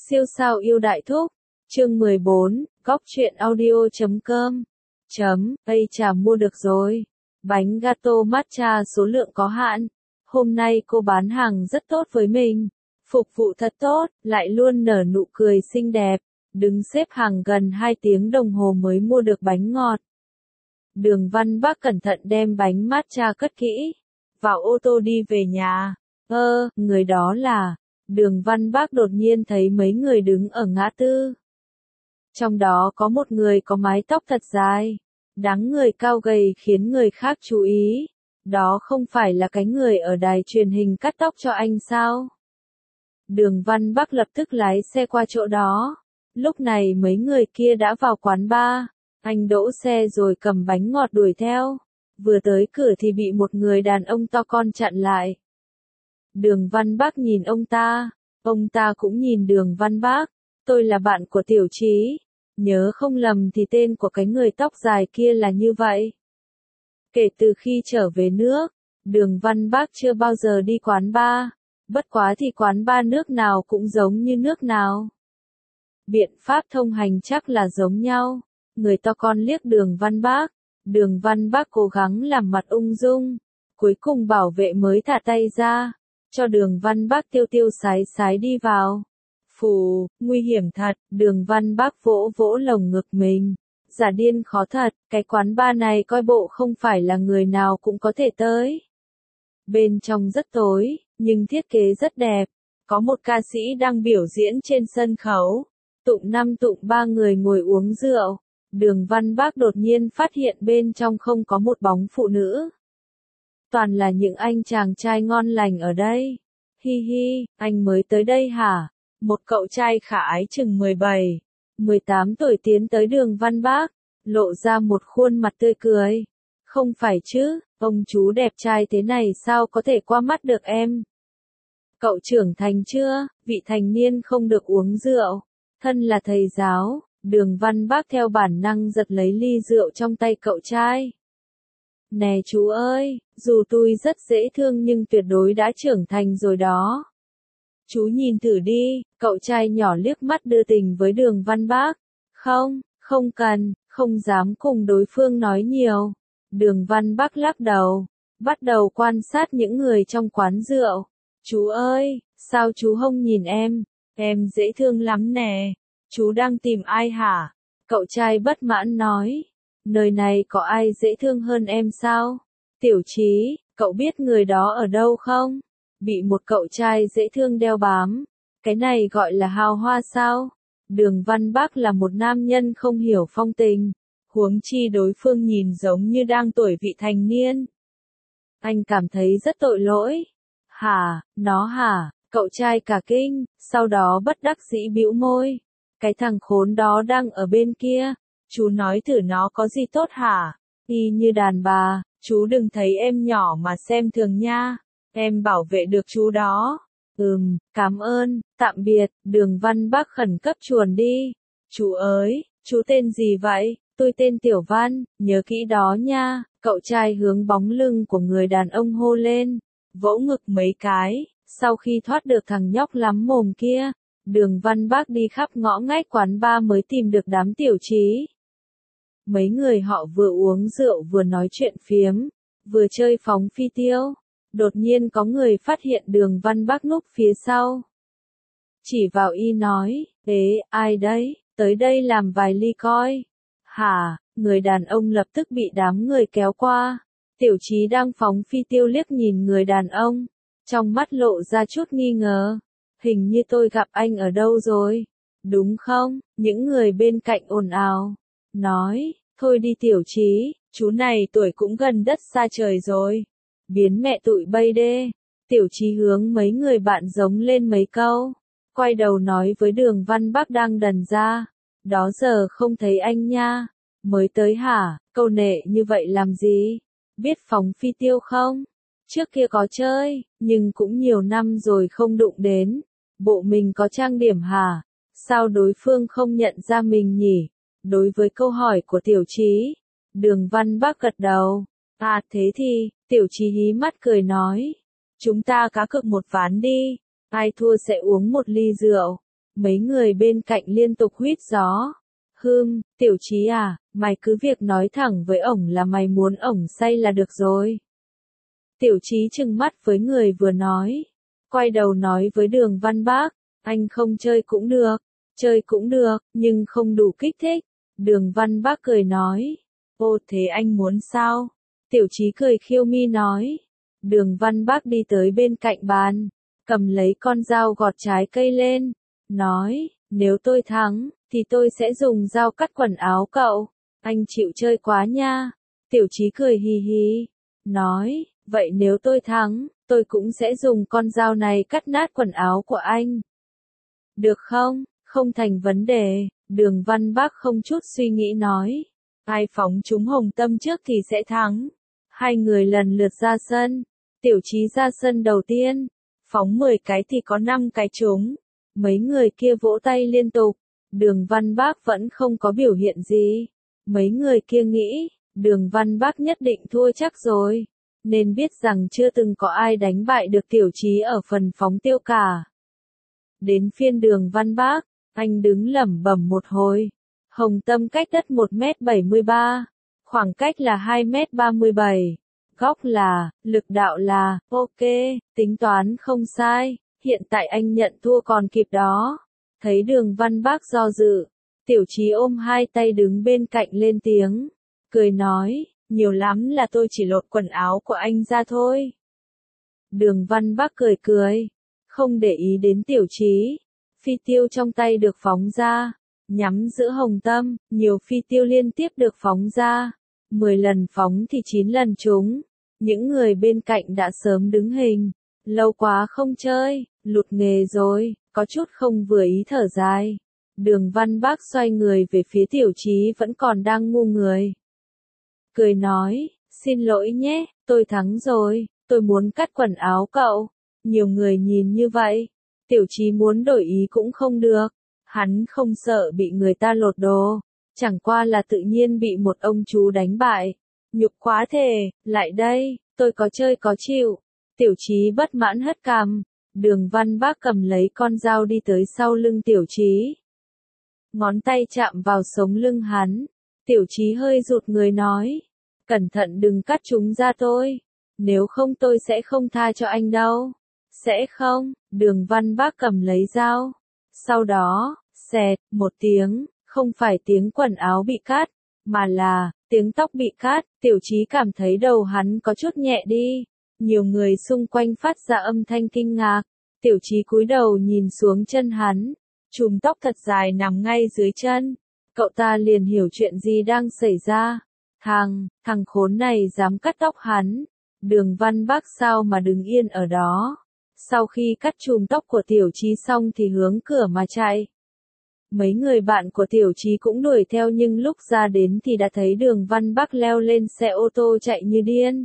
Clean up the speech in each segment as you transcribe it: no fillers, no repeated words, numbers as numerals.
Siêu sao yêu đại thúc. Chương 14, góc truyện audio.com. Ây chà mua được rồi. Bánh gato matcha số lượng có hạn. Hôm nay cô bán hàng rất tốt với mình. Phục vụ thật tốt, lại luôn nở nụ cười xinh đẹp. Đứng xếp hàng gần 2 tiếng đồng hồ mới mua được bánh ngọt. Đường Văn Bác cẩn thận đem bánh matcha cất kỹ. Vào ô tô đi về nhà. Người đó là... Đường Văn Bác đột nhiên thấy mấy người đứng ở ngã tư. Trong đó có một người có mái tóc thật dài, dáng người cao gầy khiến người khác chú ý. Đó không phải là cái người ở đài truyền hình cắt tóc cho anh sao? Đường Văn Bác lập tức lái xe qua chỗ đó. Lúc này mấy người kia đã vào quán bar. Anh đỗ xe rồi cầm bánh ngọt đuổi theo. Vừa tới cửa thì bị một người đàn ông to con chặn lại. Đường Văn Bác nhìn ông ta cũng nhìn Đường Văn Bác. Tôi là bạn của Tiểu Trí. Nhớ không lầm thì tên của cái người tóc dài kia là như vậy. Kể từ khi trở về nước, Đường Văn Bác chưa bao giờ đi quán bar. Bất quá thì quán bar nước nào cũng giống như nước nào. Biện pháp thông hành chắc là giống nhau. Người to con liếc Đường Văn Bác. Đường Văn Bác cố gắng làm mặt ung dung. Cuối cùng bảo vệ mới thả tay ra. Cho Đường Văn Bác tiêu sái đi vào. Phù, nguy hiểm thật, Đường Văn Bác vỗ vỗ lồng ngực mình. Giả điên khó thật, cái quán bar này coi bộ không phải là người nào cũng có thể tới. Bên trong rất tối, nhưng thiết kế rất đẹp. Có một ca sĩ đang biểu diễn trên sân khấu. Tụng 5 tụng 3 người ngồi uống rượu. Đường Văn Bác đột nhiên phát hiện bên trong không có một bóng phụ nữ. Toàn là những anh chàng trai ngon lành ở đây. Hi hi, anh mới tới đây hả? Một cậu trai khả ái chừng 17, 18 tuổi tiến tới Đường Văn Bác, lộ ra một khuôn mặt tươi cười. Không phải chứ, ông chú đẹp trai thế này sao có thể qua mắt được em? Cậu trưởng thành chưa? Vị thành niên không được uống rượu. Thân là thầy giáo, Đường Văn Bác theo bản năng giật lấy ly rượu trong tay cậu trai. Nè chú ơi, dù tôi rất dễ thương nhưng tuyệt đối đã trưởng thành rồi đó. Chú nhìn thử đi, cậu trai nhỏ liếc mắt đưa tình với Đường Văn Bác. Không cần, không dám cùng đối phương nói nhiều. Đường Văn Bác lắc đầu, bắt đầu quan sát những người trong quán rượu. Chú ơi, sao chú không nhìn em dễ thương lắm nè. Chú đang tìm ai hả? Cậu trai bất mãn nói. Nơi này có ai dễ thương hơn em sao? Tiểu Trí, cậu biết người đó ở đâu không? Bị một cậu trai dễ thương đeo bám. Cái này gọi là hào hoa sao? Đường Văn Bác là một nam nhân không hiểu phong tình. Huống chi đối phương nhìn giống như đang tuổi vị thành niên. Anh cảm thấy rất tội lỗi. Hả? Cậu trai cả kinh, sau đó bất đắc dĩ bĩu môi. Cái thằng khốn đó đang ở bên kia. Chú nói thử nó có gì tốt hả? Y như đàn bà, chú đừng thấy em nhỏ mà xem thường nha. Em bảo vệ được chú đó. Cảm ơn, tạm biệt, Đường Văn Bác khẩn cấp chuồn đi. Chú ơi, chú tên gì vậy? Tôi tên Tiểu Văn, nhớ kỹ đó nha. Cậu trai hướng bóng lưng của người đàn ông hô lên, vỗ ngực mấy cái. Sau khi thoát được thằng nhóc lắm mồm kia, Đường Văn Bác đi khắp ngõ ngách quán bar mới tìm được đám Tiểu Trí. Mấy người họ vừa uống rượu vừa nói chuyện phiếm, vừa chơi phóng phi tiêu. Đột nhiên có người phát hiện Đường Văn Bác núp phía sau. Chỉ vào y nói, ai đấy, tới đây làm vài ly coi. Hả, người đàn ông lập tức bị đám người kéo qua. Tiểu Trí đang phóng phi tiêu liếc nhìn người đàn ông. Trong mắt lộ ra chút nghi ngờ. Hình như tôi gặp anh ở đâu rồi. Đúng không? Những người bên cạnh ồn ào. Nói, thôi đi Tiểu Trí, chú này tuổi cũng gần đất xa trời rồi. Biến mẹ tụi bay đê. Tiểu Trí hướng mấy người bạn giống lên mấy câu. Quay đầu nói với Đường Văn Bác đang đần ra. Đó giờ không thấy anh nha. Mới tới hả, câu nệ như vậy làm gì? Biết phóng phi tiêu không? Trước kia có chơi, nhưng cũng nhiều năm rồi không đụng đến. Bộ mình có trang điểm hả? Sao đối phương không nhận ra mình nhỉ? Đối với câu hỏi của Tiểu Trí, Đường Văn Bác gật đầu. À thế thì, Tiểu Trí hí mắt cười nói. Chúng ta cá cược một ván đi. Ai thua sẽ uống một ly rượu. Mấy người bên cạnh liên tục huýt gió. Tiểu Chí à, mày cứ việc nói thẳng với ổng là mày muốn ổng say là được rồi. Tiểu Chí trừng mắt với người vừa nói. Quay đầu nói với Đường Văn Bác, anh không chơi cũng được, nhưng không đủ kích thích. Đường Văn Bác cười nói, ô thế anh muốn sao? Tiểu Chí cười khiêu mi nói. Đường Văn Bác đi tới bên cạnh bàn, cầm lấy con dao gọt trái cây lên, nói, nếu tôi thắng, thì tôi sẽ dùng dao cắt quần áo cậu. Anh chịu chơi quá nha. Tiểu Chí cười hì hì, nói, vậy nếu tôi thắng, tôi cũng sẽ dùng con dao này cắt nát quần áo của anh. Được không? Không thành vấn đề. Đường Văn Bác không chút suy nghĩ nói. Ai phóng trúng hồng tâm trước thì sẽ thắng. Hai người lần lượt ra sân. Tiểu Chí ra sân đầu tiên. Phóng 10 cái thì có 5 cái trúng. Mấy người kia vỗ tay liên tục. Đường Văn Bác vẫn không có biểu hiện gì. Mấy người kia nghĩ, Đường Văn Bác nhất định thua chắc rồi. Nên biết rằng chưa từng có ai đánh bại được Tiểu Chí ở phần phóng tiêu cả. Đến phiên Đường Văn Bác, anh đứng lẩm bẩm một hồi. Hồng tâm cách đất 1m73, khoảng cách là 2m37, góc là, lực đạo là, ok, tính toán không sai, hiện tại anh nhận thua còn kịp đó. Thấy Đường Văn Bác do dự, Tiểu Chí ôm hai tay đứng bên cạnh lên tiếng, cười nói, nhiều lắm là tôi chỉ lột quần áo của anh ra thôi. Đường Văn Bác cười cười, không để ý đến Tiểu Chí. Phi tiêu trong tay được phóng ra, nhắm giữa hồng tâm, nhiều phi tiêu liên tiếp được phóng ra. 10 lần phóng thì 9 lần trúng. Những người bên cạnh đã sớm đứng hình. Lâu quá không chơi, lụt nghề rồi, có chút không vừa ý thở dài. Đường Văn Bác xoay người về phía Tiểu Chí vẫn còn đang ngu người. Cười nói, xin lỗi nhé, tôi thắng rồi, tôi muốn cắt quần áo cậu. Nhiều người nhìn như vậy. Tiểu Chí muốn đổi ý cũng không được. Hắn không sợ bị người ta lột đồ. Chẳng qua là tự nhiên bị một ông chú đánh bại. Nhục quá thề, lại đây, tôi có chơi có chịu. Tiểu Chí bất mãn hất cằm. Đường Văn Bác cầm lấy con dao đi tới sau lưng Tiểu Chí. Ngón tay chạm vào sống lưng hắn. Tiểu Chí hơi rụt người nói. Cẩn thận đừng cắt chúng ra tôi. Nếu không tôi sẽ không tha cho anh đâu. Sẽ không, Đường Văn Bác cầm lấy dao. Sau đó, xẹt, một tiếng, không phải tiếng quần áo bị cắt, mà là, tiếng tóc bị cắt. Tiểu Chí cảm thấy đầu hắn có chút nhẹ đi. Nhiều người xung quanh phát ra âm thanh kinh ngạc. Tiểu Chí cúi đầu nhìn xuống chân hắn. Chùm tóc thật dài nằm ngay dưới chân. Cậu ta liền hiểu chuyện gì đang xảy ra. Thằng khốn này dám cắt tóc hắn. Đường Văn Bác sao mà đứng yên ở đó. Sau khi cắt chùm tóc của Tiểu Chí xong thì hướng cửa mà chạy. Mấy người bạn của Tiểu Chí cũng đuổi theo nhưng lúc ra đến thì đã thấy Đường Văn Bác leo lên xe ô tô chạy như điên.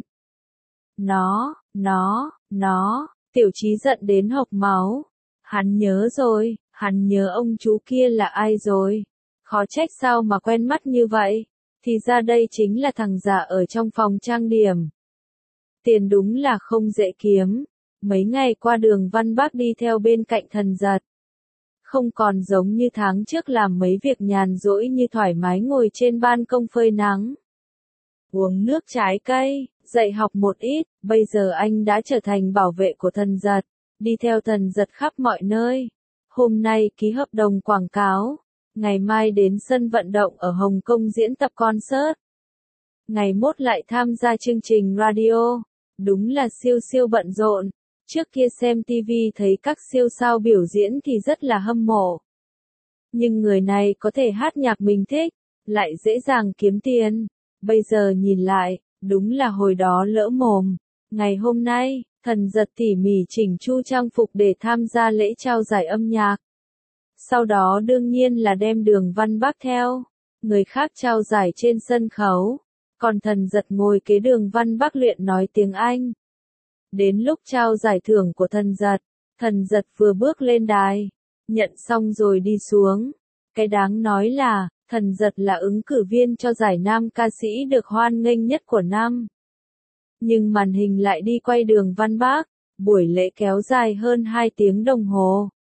Tiểu Chí giận đến hộc máu. Hắn nhớ rồi, hắn nhớ ông chú kia là ai rồi. Khó trách sao mà quen mắt như vậy. Thì ra đây chính là thằng già ở trong phòng trang điểm. Tiền đúng là không dễ kiếm. Mấy ngày qua Đường Văn Bác đi theo bên cạnh Thần Giật. Không còn giống như tháng trước làm mấy việc nhàn rỗi như thoải mái ngồi trên ban công phơi nắng. Uống nước trái cây, dạy học một ít, bây giờ anh đã trở thành bảo vệ của Thần Giật, đi theo Thần Giật khắp mọi nơi. Hôm nay ký hợp đồng quảng cáo, ngày mai đến sân vận động ở Hồng Kông diễn tập concert. Ngày mốt lại tham gia chương trình radio, đúng là siêu bận rộn. Trước kia xem TV thấy các siêu sao biểu diễn thì rất là hâm mộ. Nhưng người này có thể hát nhạc mình thích, lại dễ dàng kiếm tiền. Bây giờ nhìn lại, đúng là hồi đó lỡ mồm. Ngày hôm nay, Thần Giật tỉ mỉ chỉnh chu trang phục để tham gia lễ trao giải âm nhạc. Sau đó đương nhiên là đem Đường Văn Bác theo. Người khác trao giải trên sân khấu. Còn Thần Giật ngồi kế Đường Văn Bác luyện nói tiếng Anh. Đến lúc trao giải thưởng của Thần Giật vừa bước lên đài, nhận xong rồi đi xuống. Cái đáng nói là, Thần Giật là ứng cử viên cho giải nam ca sĩ được hoan nghênh nhất của năm. Nhưng màn hình lại đi quay Đường Văn Bác, buổi lễ kéo dài hơn 2 tiếng đồng hồ.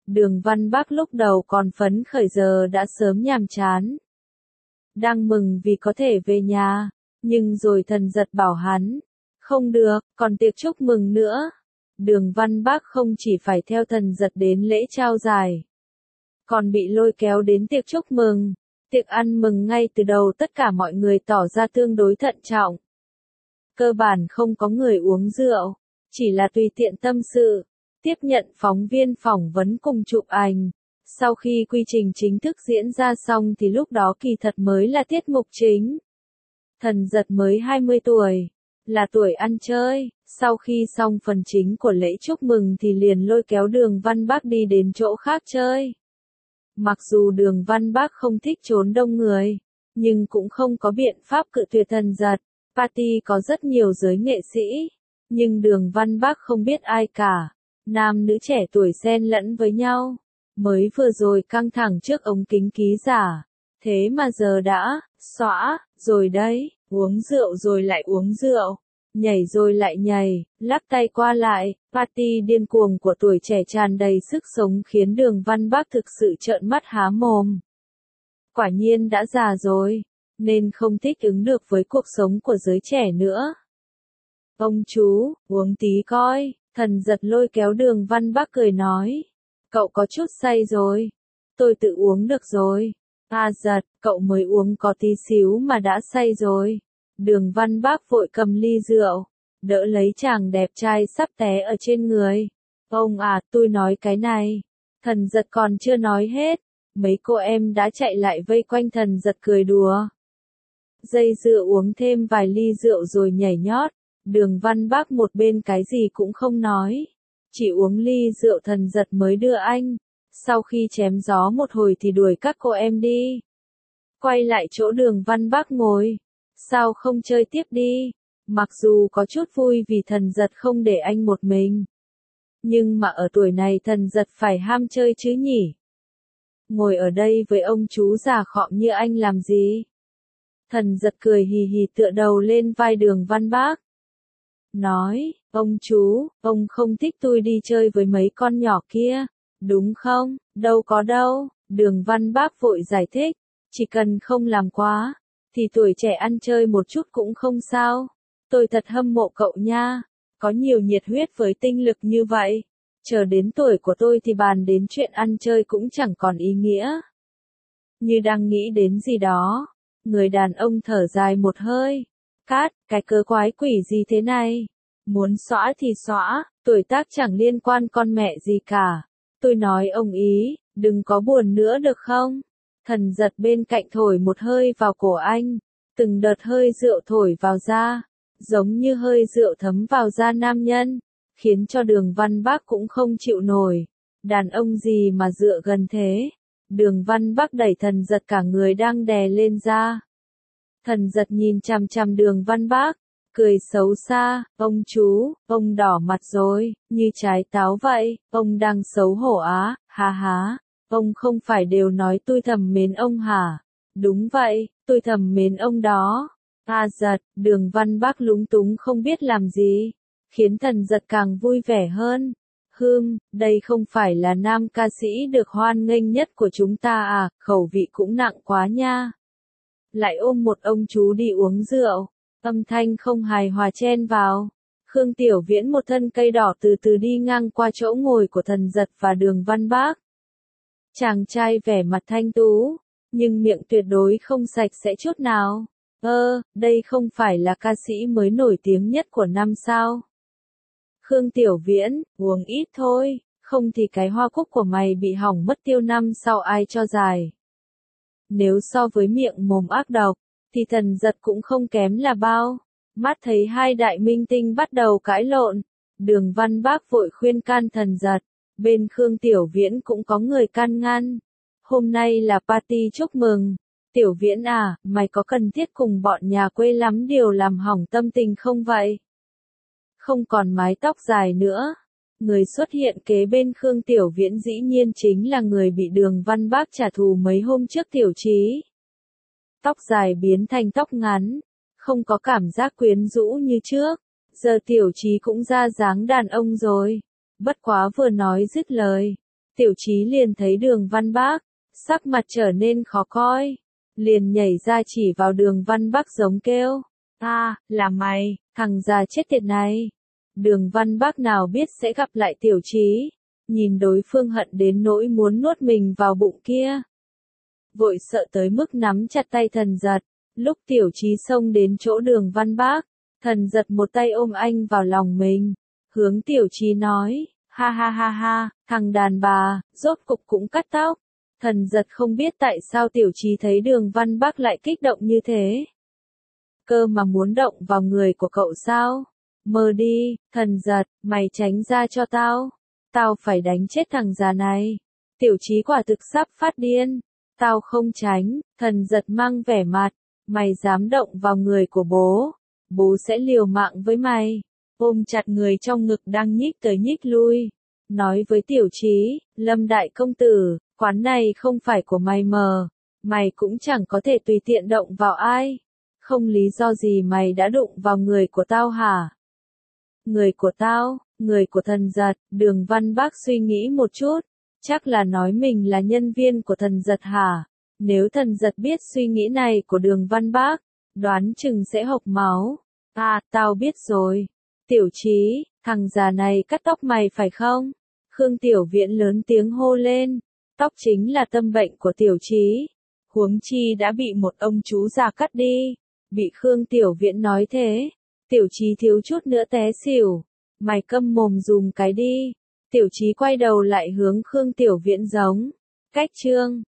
Đường Văn Bác lúc đầu còn phấn khởi giờ đã sớm nhàm chán. Đang mừng vì có thể về nhà, nhưng rồi Thần Giật bảo hắn, không được, còn tiệc chúc mừng nữa. Đường Văn Bác không chỉ phải theo Thần Giật đến lễ trao giải, còn bị lôi kéo đến tiệc chúc mừng. Tiệc ăn mừng ngay từ đầu tất cả mọi người tỏ ra tương đối thận trọng. Cơ bản không có người uống rượu, chỉ là tùy tiện tâm sự, tiếp nhận phóng viên phỏng vấn cùng chụp ảnh. Sau khi quy trình chính thức diễn ra xong thì lúc đó kỳ thật mới là tiết mục chính. Thần Giật mới 20 tuổi, là tuổi ăn chơi, sau khi xong phần chính của lễ chúc mừng thì liền lôi kéo Đường Văn Bác đi đến chỗ khác chơi. Mặc dù Đường Văn Bác không thích trốn đông người, nhưng cũng không có biện pháp cự tuyệt Thần Giật. Party có rất nhiều giới nghệ sĩ, nhưng Đường Văn Bác không biết ai cả. Nam nữ trẻ tuổi xen lẫn với nhau. Mới vừa rồi căng thẳng trước ống kính ký giả. Thế mà giờ đã, xõa, rồi đấy, uống rượu rồi lại uống rượu. Nhảy rồi lại nhảy, lắc tay qua lại, party điên cuồng của tuổi trẻ tràn đầy sức sống khiến Đường Văn Bác thực sự trợn mắt há mồm. Quả nhiên đã già rồi, nên không thích ứng được với cuộc sống của giới trẻ nữa. Ông chú, uống tí coi, Thần Giật lôi kéo Đường Văn Bác cười nói. Cậu có chút say rồi. Tôi tự uống được rồi. Giật, cậu mới uống có tí xíu mà đã say rồi. Đường Văn Bác vội cầm ly rượu, đỡ lấy chàng đẹp trai sắp té ở trên người. Ông tôi nói cái này. Thần Giật còn chưa nói hết. Mấy cô em đã chạy lại vây quanh Thần Giật cười đùa. Dây dưa uống thêm vài ly rượu rồi nhảy nhót. Đường Văn Bác một bên cái gì cũng không nói. Chỉ uống ly rượu Thần Giật mới đưa anh. Sau khi chém gió một hồi thì đuổi các cô em đi. Quay lại chỗ Đường Văn Bác ngồi. Sao không chơi tiếp đi? Mặc dù có chút vui vì Thần Giật không để anh một mình. Nhưng mà ở tuổi này Thần Giật phải ham chơi chứ nhỉ? Ngồi ở đây với ông chú già khọm như anh làm gì? Thần Giật cười hì hì tựa đầu lên vai Đường Văn Bác. Nói, ông chú, ông không thích tôi đi chơi với mấy con nhỏ kia, đúng không? Đâu có đâu, Đường Văn Bác vội giải thích, chỉ cần không làm quá, thì tuổi trẻ ăn chơi một chút cũng không sao. Tôi thật hâm mộ cậu nha, có nhiều nhiệt huyết với tinh lực như vậy. Chờ đến tuổi của tôi thì bàn đến chuyện ăn chơi cũng chẳng còn ý nghĩa. Như đang nghĩ đến gì đó, người đàn ông thở dài một hơi. Cát, cái cớ quái quỷ gì thế này? Muốn xõa thì xõa, tuổi tác chẳng liên quan con mẹ gì cả. Tôi nói ông ý, đừng có buồn nữa được không? Thần Giật bên cạnh thổi một hơi vào cổ anh, từng đợt hơi rượu thổi vào da, giống như hơi rượu thấm vào da nam nhân, khiến cho Đường Văn Bác cũng không chịu nổi. Đàn ông gì mà dựa gần thế? Đường Văn Bác đẩy Thần Giật cả người đang đè lên da. Thần Giật nhìn chằm chằm Đường Văn Bác, cười xấu xa, ông chú, ông đỏ mặt rồi, như trái táo vậy, ông đang xấu hổ á, ha ha, ông không phải đều nói tôi thầm mến ông hả? Đúng vậy, tôi thầm mến ông đó. Giật, Đường Văn Bác lúng túng không biết làm gì, khiến Thần Giật càng vui vẻ hơn. Đây không phải là nam ca sĩ được hoan nghênh nhất của chúng ta à, khẩu vị cũng nặng quá nha. Lại ôm một ông chú đi uống rượu, âm thanh không hài hòa chen vào. Khương Tiểu Viễn một thân cây đỏ từ từ đi ngang qua chỗ ngồi của Thần Giật và Đường Văn Bác. Chàng trai vẻ mặt thanh tú, nhưng miệng tuyệt đối không sạch sẽ chút nào. Đây không phải là ca sĩ mới nổi tiếng nhất của năm sao? Khương Tiểu Viễn, uống ít thôi, không thì cái hoa cúc của mày bị hỏng mất tiêu năm sau ai cho dài. Nếu so với miệng mồm ác độc, thì Thần Giật cũng không kém là bao. Mắt thấy hai đại minh tinh bắt đầu cãi lộn, Đường Văn Bác vội khuyên can Thần Giật, bên Khương Tiểu Viễn cũng có người can ngăn. Hôm nay là party chúc mừng, Tiểu Viễn mày có cần thiết cùng bọn nhà quê lắm điều làm hỏng tâm tình không vậy? Không còn mái tóc dài nữa. Người xuất hiện kế bên Khương Tiểu Viễn dĩ nhiên chính là người bị Đường Văn Bác trả thù mấy hôm trước Tiểu Chí. Tóc dài biến thành tóc ngắn, không có cảm giác quyến rũ như trước, giờ Tiểu Chí cũng ra dáng đàn ông rồi. Bất quá vừa nói dứt lời, Tiểu Chí liền thấy Đường Văn Bác, sắc mặt trở nên khó coi, liền nhảy ra chỉ vào Đường Văn Bác giống kêu, là mày, thằng già chết tiệt này. Đường Văn Bác nào biết sẽ gặp lại Tiểu Chí, nhìn đối phương hận đến nỗi muốn nuốt mình vào bụng kia. Vội sợ tới mức nắm chặt tay Thần Giật, lúc Tiểu Chí xông đến chỗ Đường Văn Bác, Thần Giật một tay ôm anh vào lòng mình, hướng Tiểu Chí nói, ha ha ha ha, thằng đàn bà, rốt cục cũng cắt tóc. Thần Giật không biết tại sao Tiểu Chí thấy Đường Văn Bác lại kích động như thế. Cơ mà muốn động vào người của cậu sao? Mơ đi, Thần Giật, mày tránh ra cho tao. Tao phải đánh chết thằng già này. Tiểu Chí quả thực sắp phát điên. Tao không tránh, Thần Giật mang vẻ mặt. Mày dám động vào người của bố. Bố sẽ liều mạng với mày. Ôm chặt người trong ngực đang nhích tới nhích lui. Nói với Tiểu Chí, Lâm đại công tử, quán này không phải của mày mờ. Mày cũng chẳng có thể tùy tiện động vào ai. Không lý do gì mày đã đụng vào người của tao hả? Người của tao, người của Thần Giật. Đường Văn Bác suy nghĩ một chút, chắc là nói mình là nhân viên của Thần Giật hả? Nếu Thần Giật biết suy nghĩ này của Đường Văn Bác, đoán chừng sẽ hộc máu. Tao biết rồi. Tiểu Chí, thằng già này cắt tóc mày phải không? Khương Tiểu Viễn lớn tiếng hô lên. Tóc chính là tâm bệnh của Tiểu Chí. Huống chi đã bị một ông chú già cắt đi. Bị Khương Tiểu Viễn nói thế, Tiểu Chí thiếu chút nữa té xỉu. Mày câm mồm dùm cái đi. Tiểu Chí quay đầu lại hướng Khương Tiểu Viễn giống. Cách chương